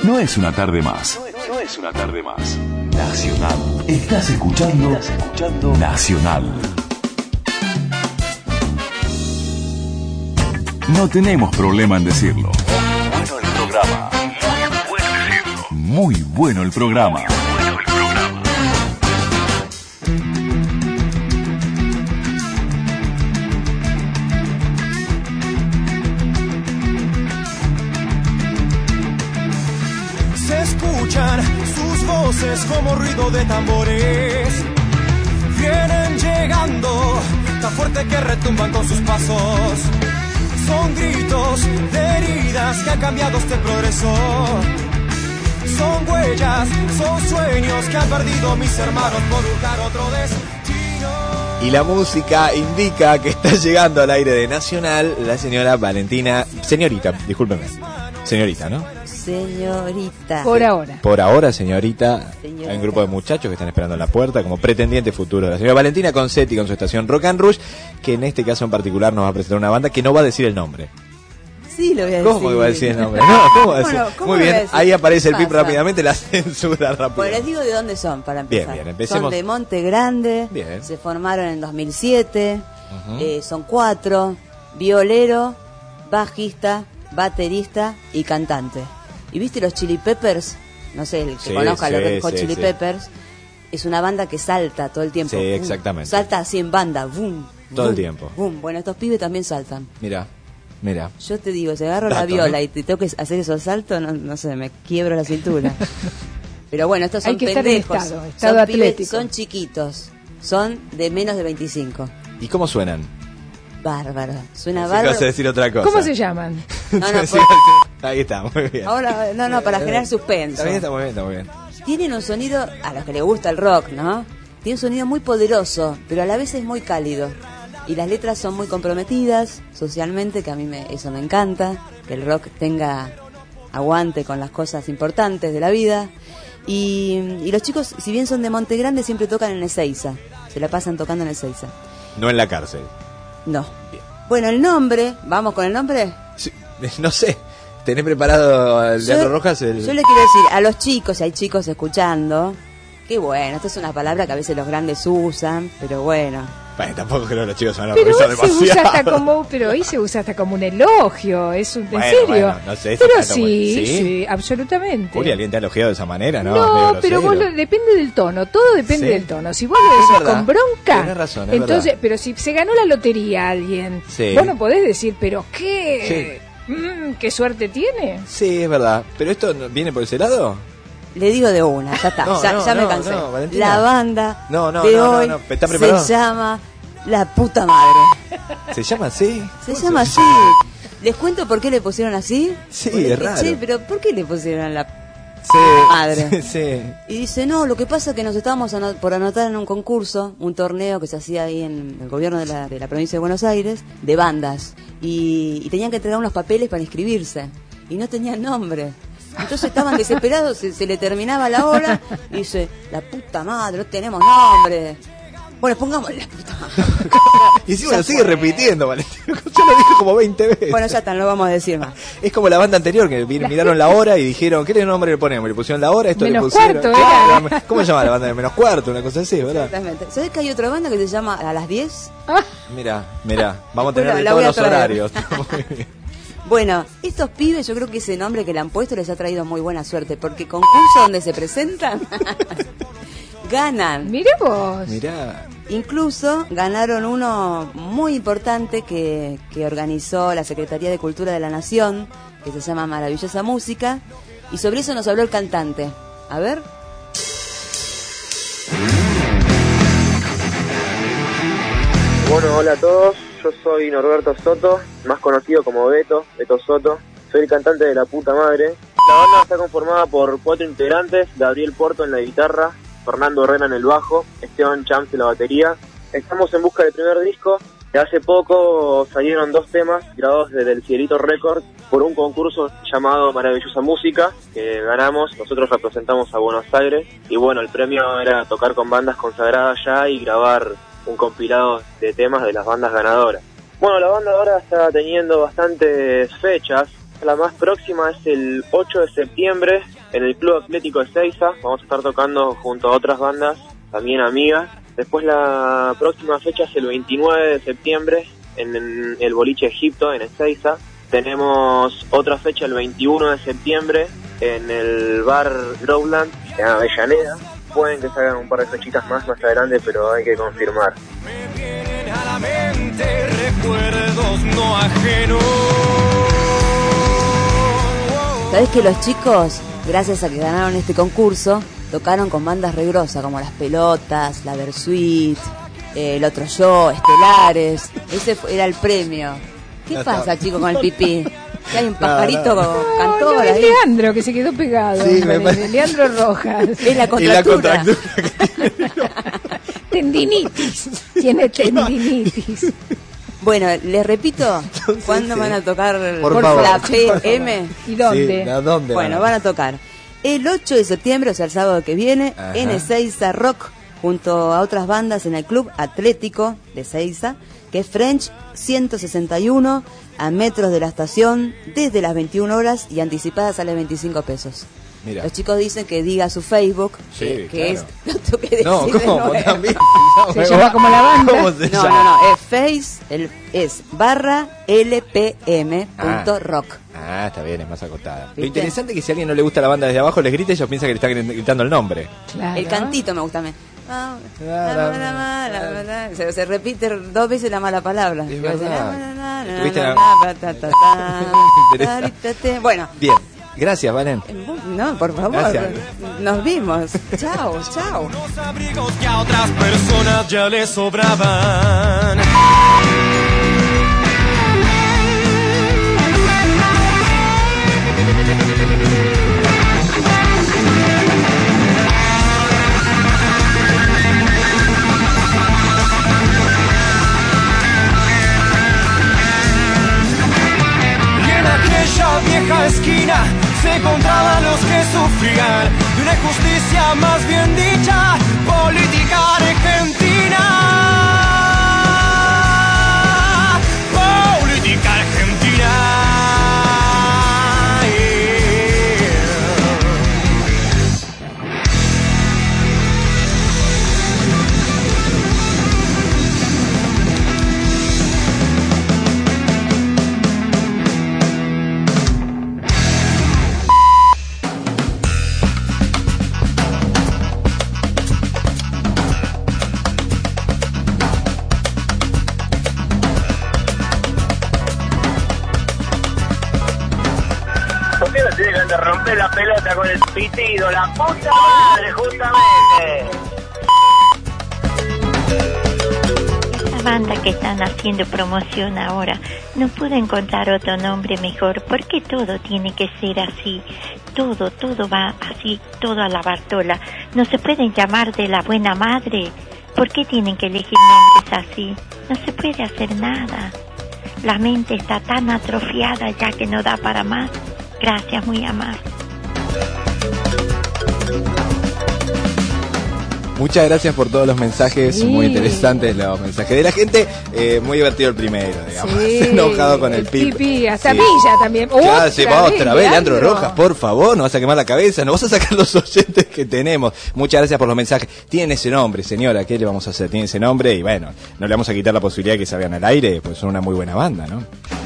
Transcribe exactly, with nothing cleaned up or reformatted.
no es una tarde más. No es una tarde más. Nacional. Estás escuchando, Estás escuchando Nacional. No tenemos problema en decirlo. Bueno el programa. Muy bueno decirlo. Muy bueno el programa. Muy bueno el programa. Se escuchan sus voces como ruido de tambores. Vienen llegando, tan fuerte que retumban con sus pasos. Son gritos de heridas que ha cambiado este progreso. Son huellas, son sueños que han perdido mis hermanos por buscar otro destino. Y la música indica que está llegando al aire de Nacional la señora Valentina, señorita, discúlpeme, señorita, ¿no? Señorita. Por ahora. Por ahora, señorita. Señorita. Hay un grupo de muchachos que están esperando en la puerta como pretendiente futuro de la señora Valentina Concetti con su estación Rock and Rush, que en este caso en particular nos va a presentar una banda que no va a decir el nombre. Sí, lo voy a decir. ¿Cómo que va a decir el nombre? No, ¿cómo va a decir? Bueno, ¿cómo Muy lo voy a bien, decir? ahí aparece el ¿Qué pip pasa? rápidamente, la censura rápida. Bueno, les digo de dónde son para empezar. Bien, bien, empecemos. Son de Monte Grande, Bien. se formaron en dos mil siete, Ujú. eh, son cuatro, violero, bajista, baterista y cantante. ¿Y viste los Chili Peppers? No sé, el que Sí, conozca sí, los Red Hot sí, Chili sí. Peppers, es una banda que salta todo el tiempo. Sí, Boom. exactamente. Salta así en banda, boom. Todo el boom, tiempo. boom. Bueno, estos pibes también saltan. Mira, mira. Yo te digo, si agarro la Dato, viola ¿no? y te tengo que hacer esos saltos, no, no sé, me quiebro la cintura. Pero bueno, estos son Hay que estar en pendejos. estado, estado son pibes- atlético. son chiquitos, son de menos de veinticinco. ¿Y cómo suenan? Bárbaro, suena Pensé que bárbaro. vas a decir otra cosa. ¿Cómo se llaman? No, no, Sí, por- ahí está, muy bien. Ahora, no, no, para generar Está suspenso. bien, está muy bien, está muy bien. Tienen un sonido, a los que les gusta el rock, ¿no? Tiene un sonido muy poderoso, pero a la vez es muy cálido. Y las letras son muy comprometidas socialmente, que a mí me, eso me encanta, que el rock tenga aguante con las cosas importantes de la vida. Y, y los chicos, si bien son de Monte Grande, siempre tocan en Ezeiza. Se la pasan tocando en Ezeiza. No en la cárcel. No. Bien. Bueno, el nombre, ¿vamos con el nombre? Sí, no sé, ¿tenés preparado el Leandro Rojas? El... Yo le quiero decir a los chicos, si hay chicos escuchando, que bueno, esta es una palabra que a veces los grandes usan, pero bueno. Bueno, tampoco creo que los chicos van a Pero revisar hoy se usa demasiado. hasta como, pero hoy se usa hasta como un elogio, es un, en Bueno, serio. bueno, no sé si pero tanto, sí, bueno. sí, ¿Sí? absolutamente. Juli, ¿alguien te ha elogiado de esa manera? No, No, medio pero vos grosero. lo- depende del tono, todo depende Sí. del tono. Si vos lo Es decís verdad, con bronca, tenés razón, es entonces, verdad. pero si se ganó la lotería alguien, Sí. vos no podés decir, pero qué, mm, qué suerte tiene. Sí, es verdad. ¿Pero esto no- viene por ese lado? Le digo de una, ya está, No, ya, no, ya me no, cansé. no, Valentina. La banda No, no, de no, no, hoy no, ¿está preparado? se llama La Puta Madre. ¿Se llama así? Se ¿Cómo llama así. ¿Les cuento por qué le pusieron así? Sí, Porque, es raro. Che, pero ¿por qué le pusieron La Sí, Madre? Sí. Y dice, no, lo que pasa es que nos estábamos ano- por anotar en un concurso, un torneo que se hacía ahí en el gobierno de la, de la provincia de Buenos Aires, de bandas. Y, y tenían que entregar unos papeles para inscribirse. Y no tenían nombre. Entonces estaban desesperados, se, se le terminaba la hora. Y dice, la puta madre, no tenemos nombre. Bueno, pongamos la puta madre. Y encima Ya lo sigue fue. repitiendo, Valentina. Yo lo dije como veinte veces. Bueno, ya está, no lo vamos a decir más. Es como la banda anterior, que vi- miraron la hora y dijeron, ¿qué nombre le ponemos? Le pusieron la hora, esto Menos le pusieron... cuarto, era. Claro, ¿cómo se llama la banda de menos cuarto? Una cosa así, ¿verdad? Exactamente. ¿Sabes que hay otra banda que se llama A las diez? Mira, mira, vamos a Bueno, tener de la todos voy a los traer. horarios. Muy bien. Bueno, estos pibes yo creo que ese nombre que le han puesto les ha traído muy buena suerte, porque concurso donde se presentan, ganan. Mire vos. Mirá, Incluso ganaron uno muy importante que, que organizó la Secretaría de Cultura de la Nación, que se llama Maravillosa Música, y sobre eso nos habló el cantante. A ver. Bueno, hola a todos, yo soy Norberto Soto, más conocido como Beto, Beto Soto. Soy el cantante de La Puta Madre. La banda está conformada por cuatro integrantes: Gabriel Porto en la guitarra, Fernando Herrera en el bajo, Esteban Champs en la batería. Estamos en busca del primer disco. De hace poco salieron dos temas grabados desde el Cielito Records por un concurso llamado Maravillosa Música, que ganamos. Nosotros representamos a Buenos Aires y bueno, el premio era tocar con bandas consagradas ya y grabar un compilado de temas de las bandas ganadoras. Bueno, la banda ahora está teniendo bastantes fechas. la más próxima es el ocho de septiembre en el Club Atlético de Ezeiza. Vamos a estar tocando junto a otras bandas, también amigas. Después la próxima fecha es el veintinueve de septiembre en el Boliche Egipto, en Ezeiza. Tenemos otra fecha el veintiuno de septiembre en el Bar Growland, en Avellaneda. Pueden que salgan un par de fechitas más más adelante, pero hay que confirmar. Me vienen a la mente recuerdos no ajenos. ¿Sabés que los chicos, gracias a que ganaron este concurso, tocaron con bandas re grosas como Las Pelotas, La Versuit, eh, El Otro Yo, Estelares? Ese fue, era el premio. ¿Qué Ya pasa, está. chicos, con el pipí? ¿Que hay un pajarito No, no. cantor No, es ahí? Leandro que se quedó pegado. Sí, me Parece. parece. Leandro Rojas. Es la Y la contractura. contractura. Tendinitis. Tiene tendinitis. Bueno, les repito, ¿cuándo sí. van a tocar Por favor. la P M? ¿Y dónde? Sí, ¿a dónde Bueno, van van a tocar el ocho de septiembre, o sea, el sábado que viene, Ajá. en Ezeiza Rock, junto a otras bandas en el Club Atlético de Ezeiza, que es French ciento sesenta y uno, a metros de la estación, desde las veintiuna horas y anticipada sale veinticinco pesos. Mira. Los chicos dicen que diga su Facebook, Sí, que, que claro. es... No tengo que decir No, de ¿cómo? nuevo. También. Se llama como la banda. ¿Cómo se No, llama? no, no, es Face, el, es barra L P M punto Ah. rock. Ah, está bien, es más acotada. Lo ¿Viste? interesante es que si a alguien no le gusta la banda desde abajo, les grita y ellos piensan que le está gri- gritando el nombre. Claro. El cantito me gusta a mí. Ah, la mala, mala, mala. Se, se repite dos veces la mala palabra. Es Que va a decir, verdad. la, la, la, la, Estuviste la, la- la, ta, ta, ta, Interesante. taritete. Bueno, Bien, gracias, Valen. no, por favor, Gracias. nos vimos. Chao, chao. Unos abrigos que a otras personas ya les sobraban. Y en aquella vieja esquina se encontraban los que sufrían de una injusticia más bien dicha, política argentina. Política argentina. Yeah. ¿Por qué no tiene que romper la pelota con el pitido? ¡La puta madre, justamente! Esa banda que están haciendo promoción ahora, no puedo encontrar otro nombre mejor. ¿Por qué todo tiene que ser así? Todo, todo va así, todo a la Bartola. ¿No se pueden llamar de la buena madre? ¿Por qué tienen que elegir nombres así? No se puede hacer nada. La mente está tan atrofiada ya que no da para más. Gracias, muy amable. Muchas gracias por todos los mensajes, Sí. muy interesantes los mensajes de la gente. Eh, muy divertido el primero, digamos. Sí, Enojado con el, el pip. pipi, hasta Sí. Villa también. Claro, sí, Otra va vez, otra vez, Leandro Leandro. Rojas, por favor, no vas a quemar la cabeza, no vas a sacar los oyentes que tenemos. Muchas gracias por los mensajes. Tienen ese nombre, señora, ¿qué le vamos a hacer? Tiene ese nombre y bueno, no le vamos a quitar la posibilidad de que salgan al aire, pues son una muy buena banda, ¿no?